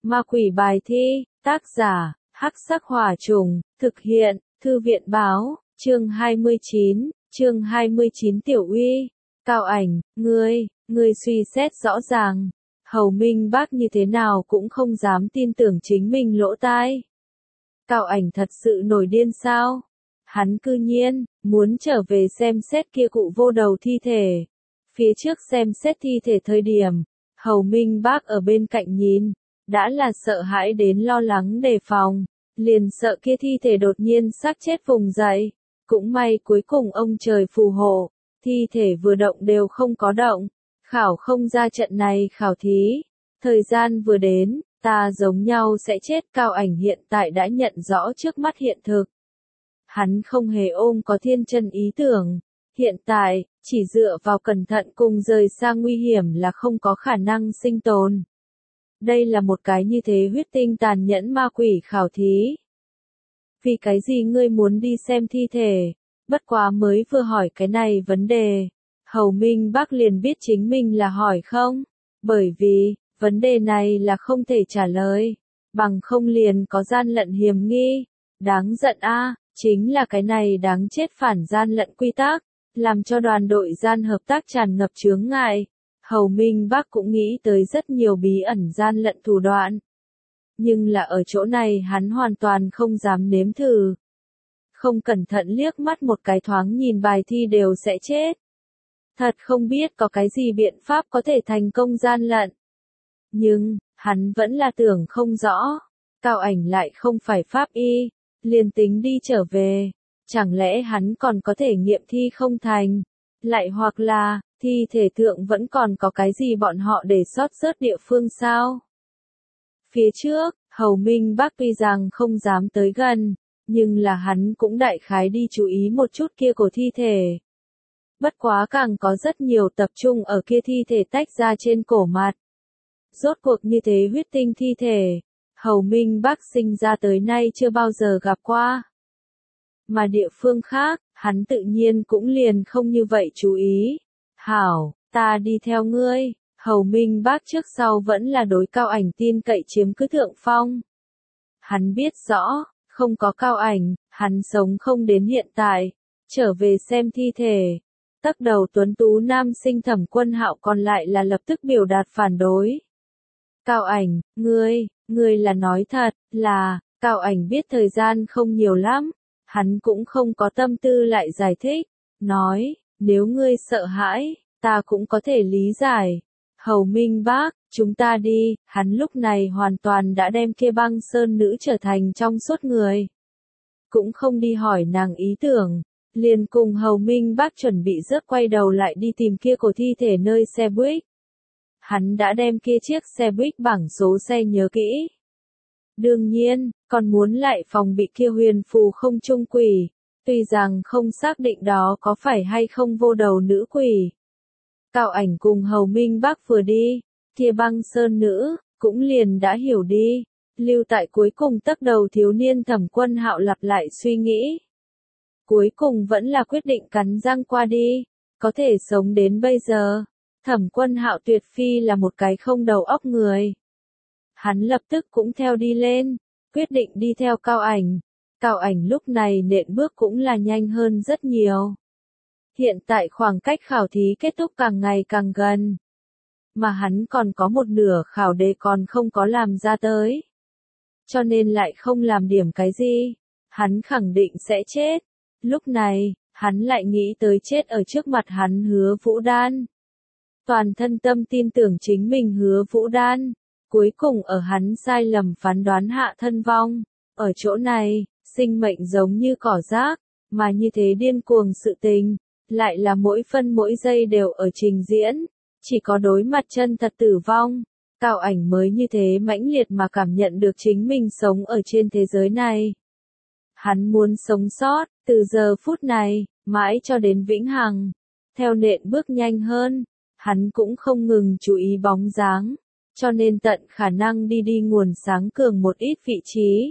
Ma quỷ bài thi, tác giả, Hắc Sắc Hỏa Trùng, thực hiện, Thư viện báo, chương 29 Tiểu Uy, Cao Ảnh, ngươi suy xét rõ ràng. Hầu Minh Bác như thế nào cũng không dám tin tưởng chính mình lỗ tai. Cao Ảnh thật sự nổi điên sao? Hắn cư nhiên, muốn trở về xem xét kia cụ vô đầu thi thể. Phía trước xem xét thi thể thời điểm, Hầu Minh Bác ở bên cạnh nhìn, đã là sợ hãi đến lo lắng đề phòng, liền sợ kia thi thể đột nhiên xác chết vùng dậy. Cũng may cuối cùng ông trời phù hộ, thi thể vừa động đều không có động, khảo không ra trận này khảo thí. Thời gian vừa đến, ta giống nhau sẽ chết. Cao Ảnh hiện tại đã nhận rõ trước mắt hiện thực. Hắn không hề ôm có thiên chân ý tưởng. Hiện tại, chỉ dựa vào cẩn thận cùng rời xa nguy hiểm là không có khả năng sinh tồn. Đây là một cái như thế huyết tinh tàn nhẫn ma quỷ khảo thí. Vì cái gì ngươi muốn đi xem thi thể? Bất quá mới vừa hỏi cái này vấn đề. Hầu Minh Bác liền biết chính mình là hỏi không? Bởi vì, vấn đề này là không thể trả lời. Bằng không liền có gian lận hiểm nghi. Đáng giận a, chính là cái này đáng chết phản gian lận quy tắc, làm cho đoàn đội gian hợp tác tràn ngập chướng ngại. Hầu Minh Bác cũng nghĩ tới rất nhiều bí ẩn gian lận thủ đoạn. Nhưng là ở chỗ này hắn hoàn toàn không dám nếm thử. Không cẩn thận liếc mắt một cái thoáng nhìn bài thi đều sẽ chết. Thật không biết có cái gì biện pháp có thể thành công gian lận. Nhưng, hắn vẫn là tưởng không rõ. Cao Ảnh lại không phải pháp y, liền tính đi trở về. Chẳng lẽ hắn còn có thể nghiệm thi không thành? Lại hoặc là, thi thể thượng vẫn còn có cái gì bọn họ để sót rớt địa phương sao? Phía trước, Hầu Minh Bác tuy rằng không dám tới gần, nhưng là hắn cũng đại khái đi chú ý một chút kia của thi thể. Bất quá càng có rất nhiều tập trung ở kia thi thể tách ra trên cổ mặt. Rốt cuộc như thế huyết tinh thi thể, Hầu Minh Bác sinh ra tới nay chưa bao giờ gặp qua. Mà địa phương khác, hắn tự nhiên cũng liền không như vậy chú ý. Hảo, ta đi theo ngươi. Hầu Minh Bác trước sau vẫn là đối Cao Ảnh tin cậy chiếm cứ thượng phong. Hắn biết rõ, không có Cao Ảnh, hắn sống không đến hiện tại. Trở về xem thi thể. Tắc đầu tuấn tú nam sinh Thẩm Quân Hạo còn lại là lập tức biểu đạt phản đối. Cao Ảnh, ngươi là nói thật, là, Cao Ảnh biết thời gian không nhiều lắm. Hắn cũng không có tâm tư lại giải thích. Nói, nếu ngươi sợ hãi, ta cũng có thể lý giải. Hầu Minh Bác, chúng ta đi. Hắn lúc này hoàn toàn đã đem kia Băng Sơn nữ trở thành trong suốt người. Cũng không đi hỏi nàng ý tưởng. Liền cùng Hầu Minh Bác chuẩn bị rớt quay đầu lại đi tìm kia cổ thi thể nơi xe buýt. Hắn đã đem kia chiếc xe buýt bảng số xe nhớ kỹ. Đương nhiên, còn muốn lại phòng bị kia huyền phù không trung quỷ. Tuy rằng không xác định đó có phải hay không vô đầu nữ quỷ. Cao Ảnh cùng Hầu Minh Bác vừa đi, kia Băng Sơn nữ, cũng liền đã hiểu đi. Lưu tại cuối cùng tắc đầu thiếu niên Thẩm Quân Hạo lặp lại suy nghĩ. Cuối cùng vẫn là quyết định cắn răng qua đi. Có thể sống đến bây giờ. Thẩm Quân Hạo tuyệt phi là một cái không đầu óc người. Hắn lập tức cũng theo đi lên. Quyết định đi theo Cao Ảnh. Cao Ảnh lúc này nện bước cũng là nhanh hơn rất nhiều. Hiện tại khoảng cách khảo thí kết thúc càng ngày càng gần. Mà hắn còn có một nửa khảo đề còn không có làm ra tới. Cho nên lại không làm điểm cái gì. Hắn khẳng định sẽ chết. Lúc này, hắn lại nghĩ tới chết ở trước mặt hắn Hứa Vũ Đan. Toàn thân tâm tin tưởng chính mình Hứa Vũ Đan. Cuối cùng ở hắn sai lầm phán đoán hạ thân vong. Ở chỗ này, sinh mệnh giống như cỏ rác, mà như thế điên cuồng sự tình, lại là mỗi phân mỗi giây đều ở trình diễn, chỉ có đối mặt chân thật tử vong. Cao Ảnh mới như thế mãnh liệt mà cảm nhận được chính mình sống ở trên thế giới này. Hắn muốn sống sót, từ giờ phút này, mãi cho đến vĩnh hằng. Theo nện bước nhanh hơn, hắn cũng không ngừng chú ý bóng dáng, cho nên tận khả năng đi nguồn sáng cường một ít vị trí.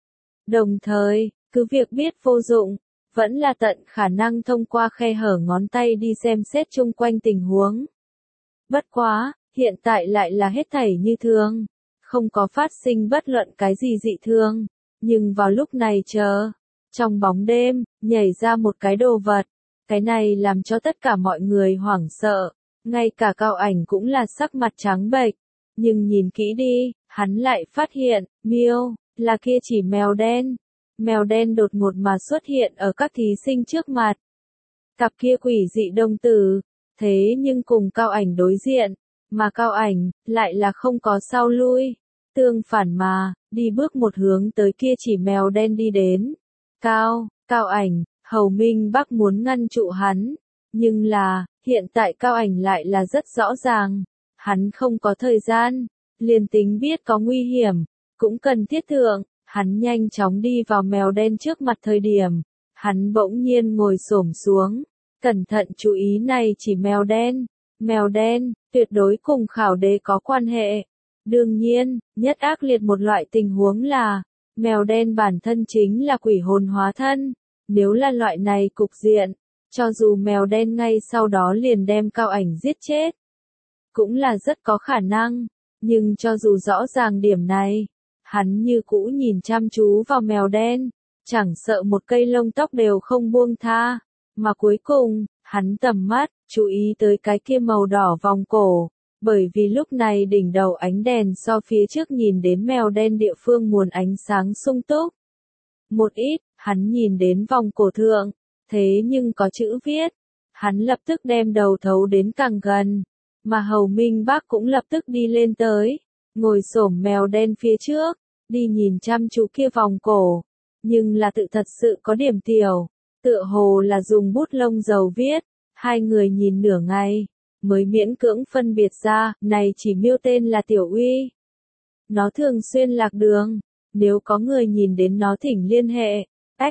Đồng thời, cứ việc biết vô dụng, vẫn là tận khả năng thông qua khe hở ngón tay đi xem xét chung quanh tình huống. Bất quá, hiện tại lại là hết thảy như thường. không có phát sinh bất luận cái gì dị thường, nhưng vào lúc này trong bóng đêm, nhảy ra một cái đồ vật, cái này làm cho tất cả mọi người hoảng sợ, ngay cả Cao Ảnh cũng là sắc mặt trắng bệch, nhưng nhìn kỹ đi, hắn lại phát hiện, miêu, là kia chỉ mèo đen đột ngột mà xuất hiện ở các thí sinh trước mặt. Cặp kia quỷ dị đồng tử, thế nhưng cùng Cao Ảnh đối diện, mà Cao Ảnh, lại là không có sau lui, tương phản mà, đi bước một hướng tới kia chỉ mèo đen đi đến. Cao Ảnh, Hầu Minh Bắc muốn ngăn trụ hắn, nhưng là, hiện tại Cao Ảnh lại là rất rõ ràng, hắn không có thời gian, liền tính biết có nguy hiểm, cũng cần thiết thượng, hắn nhanh chóng đi vào mèo đen trước mặt thời điểm, hắn bỗng nhiên ngồi xổm xuống, cẩn thận chú ý này chỉ mèo đen, tuyệt đối cùng khảo đế có quan hệ. Đương nhiên, nhất ác liệt một loại tình huống là, mèo đen bản thân chính là quỷ hồn hóa thân, nếu là loại này cục diện, cho dù mèo đen ngay sau đó liền đem Cao Ảnh giết chết, cũng là rất có khả năng, nhưng cho dù rõ ràng điểm này, hắn như cũ nhìn chăm chú vào mèo đen, chẳng sợ một cây lông tóc đều không buông tha, mà cuối cùng, hắn tầm mắt, chú ý tới cái kia màu đỏ vòng cổ, bởi vì lúc này đỉnh đầu ánh đèn so phía trước nhìn đến mèo đen địa phương nguồn ánh sáng sung túc. Một ít, hắn nhìn đến vòng cổ thượng, thế nhưng có chữ viết, hắn lập tức đem đầu thấu đến càng gần, mà Hầu Minh Bắc cũng lập tức đi lên tới, ngồi xổm mèo đen phía trước, đi nhìn chăm chú kia vòng cổ, nhưng là tự thật sự có điểm tiểu, tựa hồ là dùng bút lông dầu viết, hai người nhìn nửa ngày, mới miễn cưỡng phân biệt ra, này chỉ miêu tên là Tiểu Uy. Nó thường xuyên lạc đường, nếu có người nhìn đến nó thỉnh liên hệ,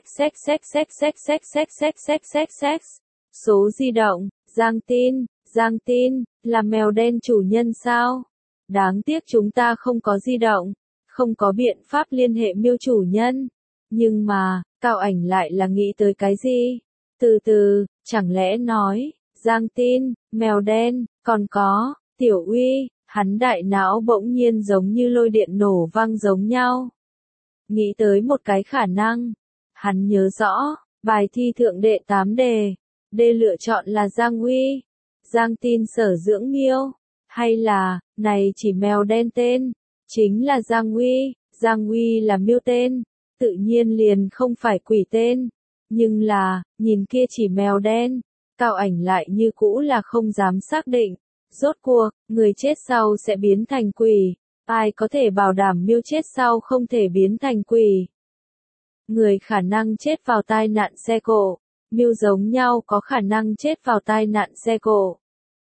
xxxxxxxxxxxxxx, số di động, Giang tin, là mèo đen chủ nhân sao? Đáng tiếc chúng ta không có di động, không có biện pháp liên hệ miêu chủ nhân. Nhưng mà, Cao Ảnh lại là nghĩ tới cái gì? Từ từ, chẳng lẽ nói, Giang tin, mèo đen, còn có, Tiểu Uy, hắn đại não bỗng nhiên giống như lôi điện nổ vang giống nhau. Nghĩ tới một cái khả năng, hắn nhớ rõ, bài thi thượng đệ 8 đề, lựa chọn là Giang Uy, Giang tin sở dưỡng miêu, hay là, này chỉ mèo đen tên, chính là Giang Uy là miêu tên, tự nhiên liền không phải quỷ tên, nhưng là, nhìn kia chỉ mèo đen, Cao Ảnh lại như cũ là không dám xác định, rốt cuộc, người chết sau sẽ biến thành quỷ, ai có thể bảo đảm miêu chết sau không thể biến thành quỷ. Người khả năng chết vào tai nạn xe cộ, miêu giống nhau có khả năng chết vào tai nạn xe cộ.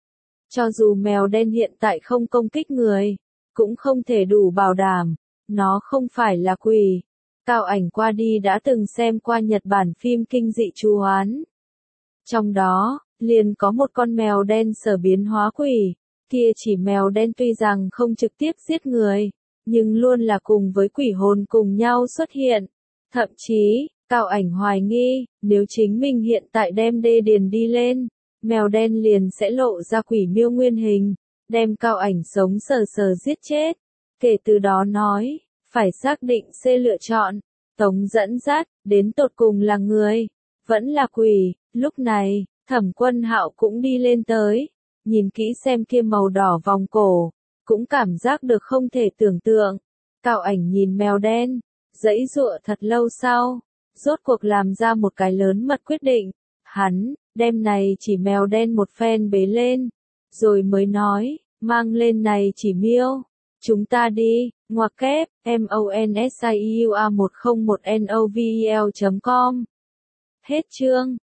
Cho dù mèo đen hiện tại không công kích người, cũng không thể đủ bảo đảm, nó không phải là quỷ. Cao Ảnh qua đi đã từng xem qua Nhật Bản phim kinh dị chú oán. Trong đó, liền có một con mèo đen sở biến hóa quỷ, kia chỉ mèo đen tuy rằng không trực tiếp giết người, nhưng luôn là cùng với quỷ hồn cùng nhau xuất hiện. Thậm chí, Cao Ảnh hoài nghi, nếu chính mình hiện tại đem điền đi lên, mèo đen liền sẽ lộ ra quỷ miêu nguyên hình, đem Cao Ảnh sống sờ sờ giết chết. Kể từ đó nói, phải xác định lựa chọn, Tống dẫn dắt, đến tột cùng là người, vẫn là quỷ. Lúc này, Thẩm Quân Hạo cũng đi lên tới, nhìn kỹ xem kia màu đỏ vòng cổ, cũng cảm giác được không thể tưởng tượng. Cao Ảnh nhìn mèo đen, giãy giụa thật lâu sau, rốt cuộc làm ra một cái lớn mật quyết định, hắn đem này chỉ mèo đen một phen bế lên, rồi mới nói, mang lên này chỉ miêu, chúng ta đi, ngoặc kép, MONSIUA101NOVEL.com. Hết chương.